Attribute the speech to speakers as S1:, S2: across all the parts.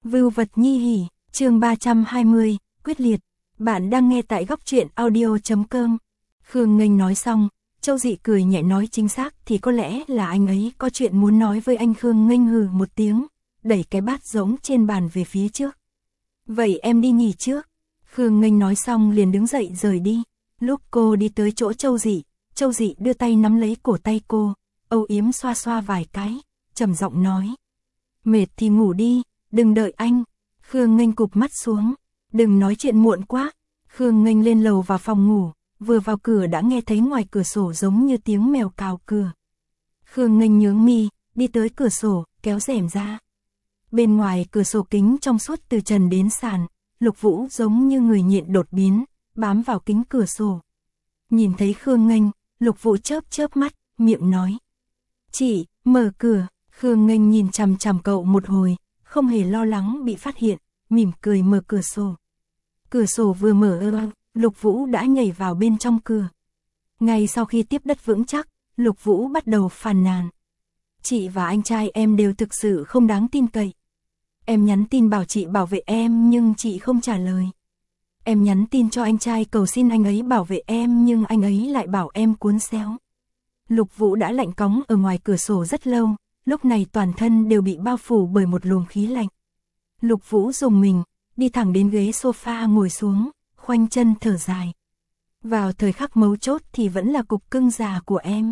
S1: Vưu vật nhi hỉ, chương 320, quyết liệt. Bạn đang nghe tại góc truyện audio.com. Khương Nghênh nói xong, Châu Dị cười nhẹ nói chính xác thì có lẽ là anh ấy có chuyện muốn nói với anh. Khương Nghênh hừ một tiếng, đẩy cái bát giống trên bàn về phía trước. Vậy em đi nghỉ trước. Khương Nghênh nói xong liền đứng dậy rời đi. Lúc cô đi tới chỗ Châu Dị đưa tay nắm lấy cổ tay cô, âu yếm xoa xoa vài cái, trầm giọng nói. Mệt thì ngủ đi, đừng đợi anh. Khương Nghênh cụp mắt xuống, đừng nói chuyện muộn quá. Khương Nghênh lên lầu vào phòng ngủ, vừa vào cửa đã nghe thấy ngoài cửa sổ giống như tiếng mèo cào cửa. Khương Nghênh nhướng mi, đi tới cửa sổ, kéo rèm ra. Bên ngoài cửa sổ kính trong suốt từ trần đến sàn, Lục Vũ giống như người nhện đột biến, bám vào kính cửa sổ. Nhìn thấy Khương Nghênh, Lục Vũ chớp mắt, miệng nói. Chị, mở cửa. Khương Nghênh nhìn chằm chằm cậu một hồi, không hề lo lắng bị phát hiện, mỉm cười mở cửa sổ. Cửa sổ vừa mở Lục Vũ đã nhảy vào bên trong cửa. Ngay sau khi tiếp đất vững chắc, Lục Vũ bắt đầu phàn nàn. Chị và anh trai em đều thực sự không đáng tin cậy. Em nhắn tin bảo chị bảo vệ em nhưng chị không trả lời. Em nhắn tin cho anh trai cầu xin anh ấy bảo vệ em nhưng anh ấy lại bảo em cuốn xéo. Lục Vũ đã lạnh cóng ở ngoài cửa sổ rất lâu, lúc này toàn thân đều bị bao phủ bởi một luồng khí lạnh. Lục Vũ rùng mình, đi thẳng đến ghế sofa ngồi xuống, khoanh chân thở dài. Vào thời khắc mấu chốt thì vẫn là cục cưng già của em.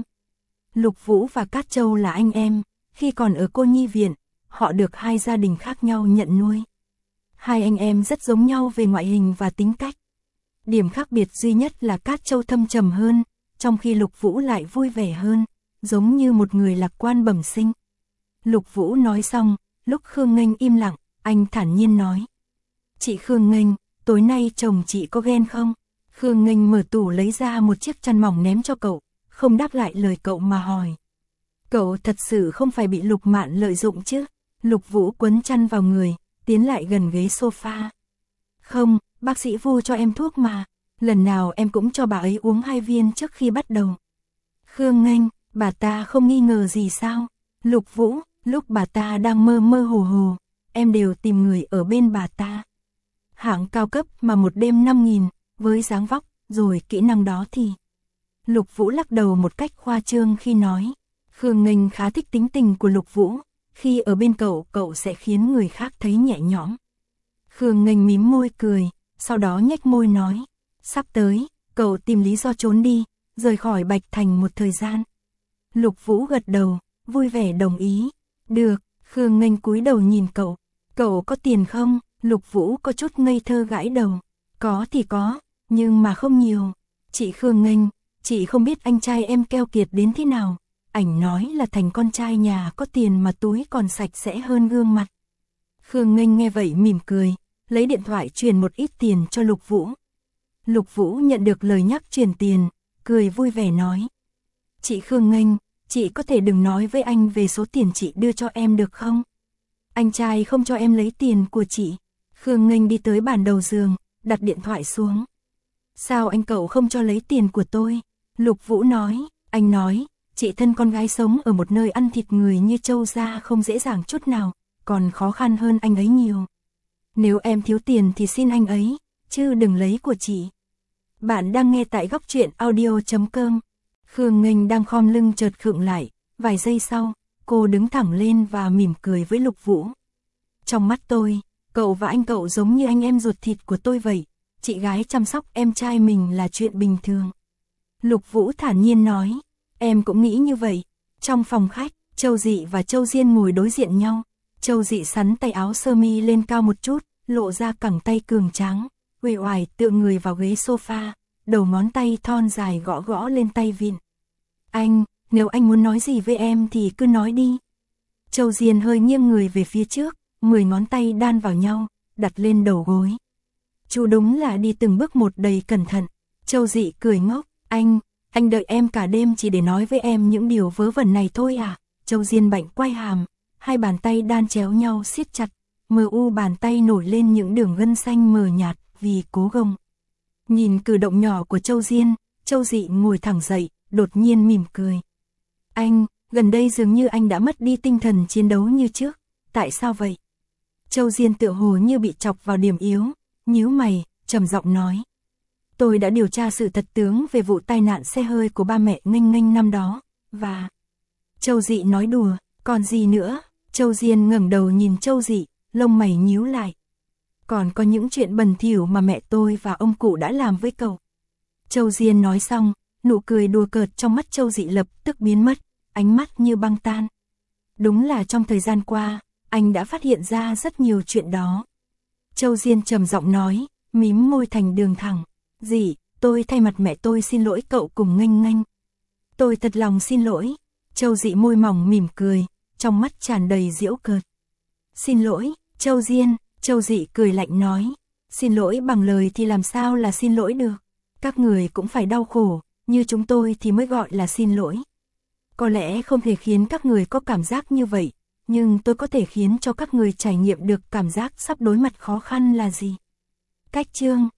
S1: Lục Vũ và Cát Châu là anh em, khi còn ở cô nhi viện, họ được hai gia đình khác nhau nhận nuôi. Hai anh em rất giống nhau về ngoại hình và tính cách. Điểm khác biệt duy nhất là Cát Châu thâm trầm hơn, trong khi Lục Vũ lại vui vẻ hơn, giống như một người lạc quan bẩm sinh. Lục Vũ nói xong, lúc Khương Nghênh im lặng, anh thản nhiên nói. Chị Khương Nghênh, tối nay chồng chị có ghen không? Khương Nghênh mở tủ lấy ra một chiếc chăn mỏng ném cho cậu, không đáp lại lời cậu mà hỏi. Cậu thật sự không phải bị Lục Mạn lợi dụng chứ? Lục Vũ quấn chăn vào người, tiến lại gần ghế sofa. Không, bác sĩ Vu cho em thuốc mà, lần nào em cũng cho bà ấy uống 2 viên trước khi bắt đầu. Khương Nghênh, bà ta không nghi ngờ gì sao? Lục Vũ, lúc bà ta đang mơ mơ hồ hồ, em đều tìm người ở bên bà ta. Hạng cao cấp mà một đêm 5.000, với dáng vóc, rồi kỹ năng đó thì... Lục Vũ lắc đầu một cách khoa trương khi nói. Khương Nghênh khá thích tính tình của Lục Vũ, khi ở bên cậu, cậu sẽ khiến người khác thấy nhẹ nhõm. Khương Nghênh mím môi cười, sau đó nhếch môi nói. Sắp tới, cậu tìm lý do trốn đi, rời khỏi Bạch Thành một thời gian. Lục Vũ gật đầu, vui vẻ đồng ý. Được, Khương Nghênh cúi đầu nhìn cậu. Cậu có tiền không? Lục Vũ có chút ngây thơ gãi đầu. Có thì có, nhưng mà không nhiều. Chị Khương Nghênh, chị không biết anh trai em keo kiệt đến thế nào. Ảnh nói là thành con trai nhà có tiền mà túi còn sạch sẽ hơn gương mặt. Khương Nghênh nghe vậy mỉm cười, lấy điện thoại truyền một ít tiền cho Lục Vũ. Lục Vũ nhận được lời nhắc truyền tiền, cười vui vẻ nói. Chị Khương Nghênh, chị có thể đừng nói với anh về số tiền chị đưa cho em được không? Anh trai không cho em lấy tiền của chị. Khương Nghênh đi tới bàn đầu giường, đặt điện thoại xuống. Sao anh cậu không cho lấy tiền của tôi? Lục Vũ nói, anh nói, chị thân con gái sống ở một nơi ăn thịt người như Châu gia không dễ dàng chút nào, còn khó khăn hơn anh ấy nhiều. Nếu em thiếu tiền thì xin anh ấy, chứ đừng lấy của chị. Bạn đang nghe tại góc truyện audio.com. Khương Nghênh đang khom lưng chợt khựng lại, vài giây sau, cô đứng thẳng lên và mỉm cười với Lục Vũ. Trong mắt tôi, cậu và anh cậu giống như anh em ruột thịt của tôi vậy, chị gái chăm sóc em trai mình là chuyện bình thường. Lục Vũ thản nhiên nói, em cũng nghĩ như vậy. Trong phòng khách, Châu Dị và Châu Diên ngồi đối diện nhau. Châu Dị sắn tay áo sơ mi lên cao một chút, lộ ra cẳng tay cường tráng, uể oải tựa người vào ghế sofa, đầu ngón tay thon dài gõ gõ lên tay vịn. Anh, nếu anh muốn nói gì với em thì cứ nói đi. Châu Diên hơi nghiêng người về phía trước, 10 ngón tay đan vào nhau, đặt lên đầu gối. Chú đúng là đi từng bước một đầy cẩn thận. Châu Dị cười ngốc, anh đợi em cả đêm chỉ để nói với em những điều vớ vẩn này thôi à? Châu Diên bạnh quay hàm, hai bàn tay đan chéo nhau siết chặt, mờ u bàn tay nổi lên những đường gân xanh mờ nhạt vì cố gồng. Nhìn cử động nhỏ của Châu Diên, Châu Dị ngồi thẳng dậy, đột nhiên mỉm cười. Anh, gần đây dường như anh đã mất đi tinh thần chiến đấu như trước, tại sao vậy? Châu Diên tựa hồ như bị chọc vào điểm yếu, nhíu mày, trầm giọng nói. Tôi đã điều tra sự thật tướng về vụ tai nạn xe hơi của ba mẹ Nghênh Nghênh năm đó, và... Châu Dị nói đùa, còn gì nữa? Châu Diên ngẩng đầu nhìn Châu Dị, lông mày nhíu lại. Còn có những chuyện bẩn thỉu mà mẹ tôi và ông cụ đã làm với cậu. Châu Diên nói xong, nụ cười đùa cợt trong mắt Châu Dị lập tức biến mất, ánh mắt như băng tan. Đúng là trong thời gian qua, anh đã phát hiện ra rất nhiều chuyện đó. Châu Diên trầm giọng nói, mím môi thành đường thẳng. Dị, tôi thay mặt mẹ tôi xin lỗi cậu cùng Nghênh Nghênh. Tôi thật lòng xin lỗi. Châu Dị môi mỏng mỉm cười, trong mắt tràn đầy giễu cợt. Xin lỗi, Châu Diên. Châu Dị cười lạnh nói. Xin lỗi bằng lời thì làm sao là xin lỗi được. Các người cũng phải đau khổ, như chúng tôi thì mới gọi là xin lỗi. Có lẽ không thể khiến các người có cảm giác như vậy, nhưng tôi có thể khiến cho các người trải nghiệm được cảm giác sắp đối mặt khó khăn là gì. Cách chương